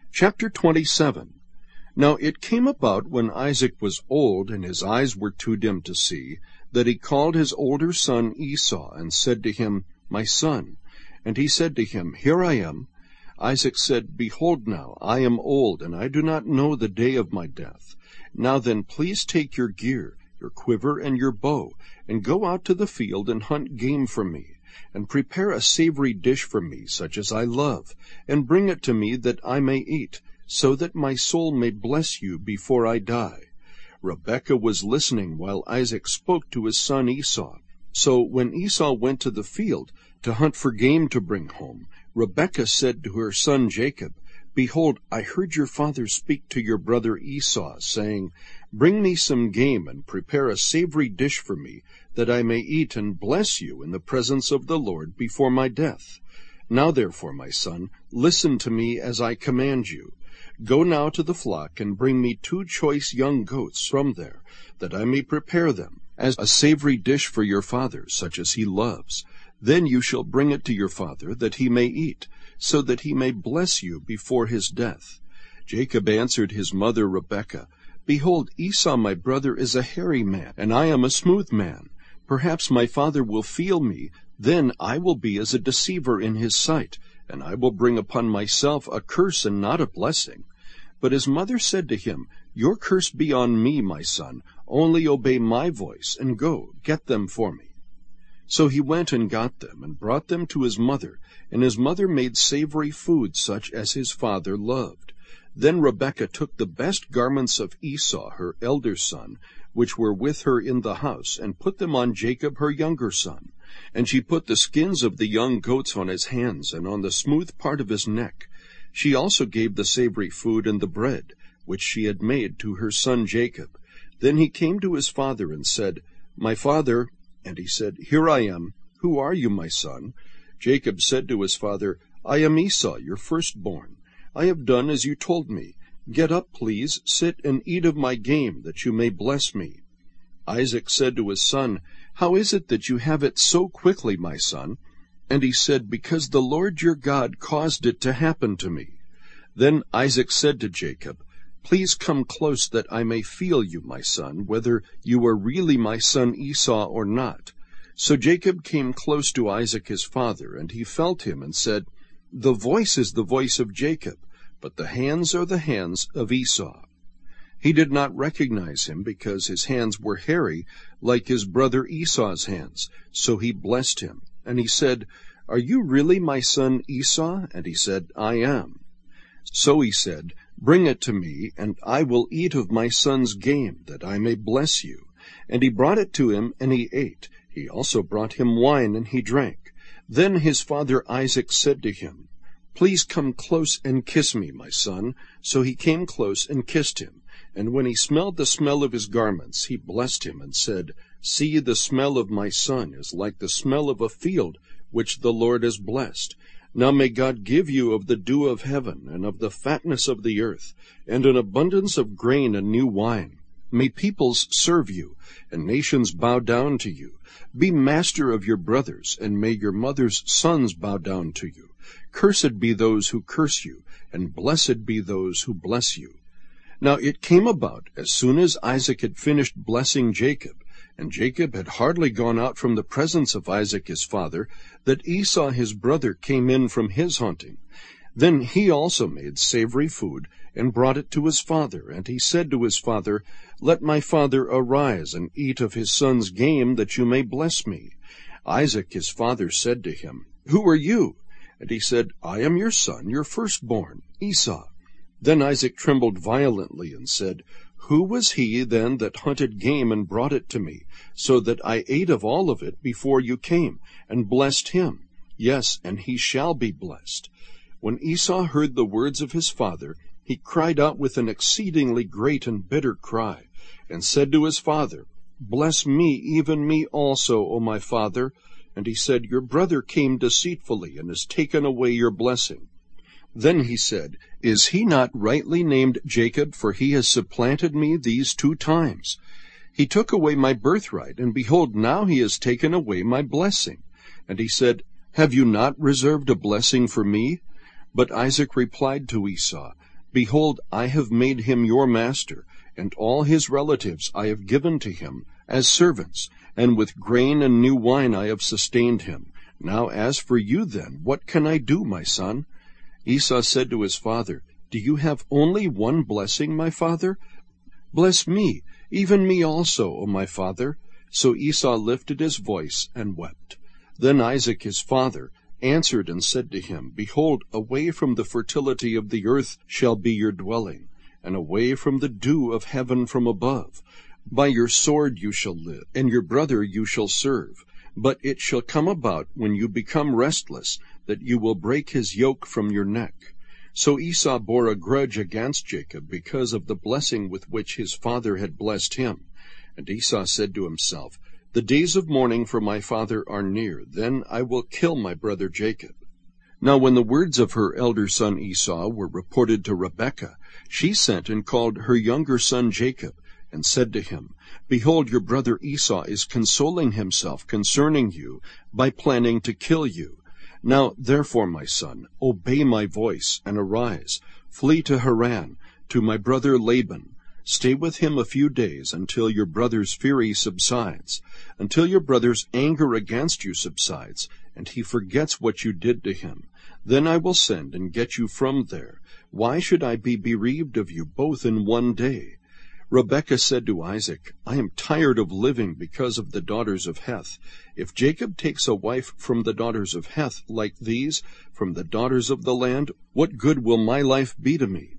Chapter 27. Now it came about when Isaac was old, and his eyes were too dim to see, that he called his older son Esau, and said to him, My son. And he said to him, Here I am. Isaac said, Behold now, I am old, and I do not know the day of my death. Now then, please take your gear, your quiver, and your bow, and go out to the field and hunt game for me, and prepare a savory dish for me, such as I love, and bring it to me that I may eat, so that my soul may bless you before I die. Rebekah was listening while Isaac spoke to his son Esau. So when Esau went to the field to hunt for game to bring home, Rebekah said to her son Jacob, Behold, I heard your father speak to your brother Esau, saying, Bring me some game, and prepare a savory dish for me, that I may eat and bless you in the presence of the Lord before my death. Now therefore, my son, listen to me as I command you. Go now to the flock, and bring me 2 choice young goats from there, that I may prepare them, as a savory dish for your father, such as he loves. Then you shall bring it to your father, that he may eat, so that he may bless you before his death. Jacob answered his mother Rebekah, Behold, Esau my brother is a hairy man, and I am a smooth man. Perhaps my father will feel me, then I will be as a deceiver in his sight, and I will bring upon myself a curse and not a blessing. But his mother said to him, Your curse be on me, my son, only obey my voice, and go, get them for me. So he went and got them, and brought them to his mother, and his mother made savory food such as his father loved. Then Rebekah took the best garments of Esau, her elder son, which were with her in the house, and put them on Jacob her younger son. And she put the skins of the young goats on his hands, and on the smooth part of his neck. She also gave the savory food and the bread, which she had made, to her son Jacob. Then he came to his father and said, My father. And he said, Here I am. Who are you, my son? Jacob said to his father, I am Esau, your firstborn. I have done as you told me. Get up, please, sit and eat of my game, that you may bless me. Isaac said to his son, How is it that you have it so quickly, my son? And he said, Because the Lord your God caused it to happen to me. Then Isaac said to Jacob, Please come close, that I may feel you, my son, whether you are really my son Esau or not. So Jacob came close to Isaac his father, and he felt him, and said, The voice is the voice of Jacob, but the hands are the hands of Esau. He did not recognize him, because his hands were hairy, like his brother Esau's hands. So he blessed him. And he said, Are you really my son Esau? And he said, I am. So he said, Bring it to me, and I will eat of my son's game, that I may bless you. And he brought it to him, and he ate. He also brought him wine, and he drank. Then his father Isaac said to him, Please come close and kiss me, my son. So he came close and kissed him. And when he smelled the smell of his garments, he blessed him, and said, See, the smell of my son is like the smell of a field which the Lord has blessed. Now may God give you of the dew of heaven, and of the fatness of the earth, and an abundance of grain and new wine. May peoples serve you, and nations bow down to you. Be master of your brothers, and may your mother's sons bow down to you. Cursed be those who curse you, and blessed be those who bless you. Now it came about, as soon as Isaac had finished blessing Jacob, and Jacob had hardly gone out from the presence of Isaac his father, that Esau his brother came in from his hunting. Then he also made savory food, and brought it to his father. And he said to his father, Let my father arise, and eat of his son's game, that you may bless me. Isaac his father said to him, Who are you? And he said, I am your son, your firstborn, Esau. Then Isaac trembled violently, and said, Who was he then that hunted game and brought it to me, so that I ate of all of it before you came, and blessed him? Yes, and he shall be blessed. When Esau heard the words of his father, he cried out with an exceedingly great and bitter cry, and said to his father, Bless me, even me also, O my father. And he said, Your brother came deceitfully, and has taken away your blessing. Then he said, Is he not rightly named Jacob, for he has supplanted me these 2 times? He took away my birthright, and behold, now he has taken away my blessing. And he said, Have you not reserved a blessing for me? But Isaac replied to Esau, Behold, I have made him your master, and all his relatives I have given to him as servants, and with grain and new wine I have sustained him. Now as for you then, what can I do, my son?" Esau said to his father, "Do you have only one blessing, my father? Bless me, even me also, O my father." So Esau lifted his voice and wept. Then Isaac his father answered and said to him, "Behold, away from the fertility of the earth shall be your dwelling, and away from the dew of heaven from above. By your sword you shall live, and your brother you shall serve. But it shall come about, when you become restless, that you will break his yoke from your neck." So Esau bore a grudge against Jacob because of the blessing with which his father had blessed him. And Esau said to himself, "The days of mourning for my father are near. Then I will kill my brother Jacob." Now when the words of her elder son Esau were reported to Rebekah, she sent and called her younger son Jacob, and said to him, "Behold, your brother Esau is consoling himself concerning you by planning to kill you. Now therefore, my son, obey my voice, and arise, flee to Haran, to my brother Laban. Stay with him a few days until your brother's fury subsides, until your brother's anger against you subsides, and he forgets what you did to him. Then I will send and get you from there. Why should I be bereaved of you both in one day?" Rebekah said to Isaac, "I am tired of living because of the daughters of Heth. If Jacob takes a wife from the daughters of Heth like these, from the daughters of the land, what good will my life be to me?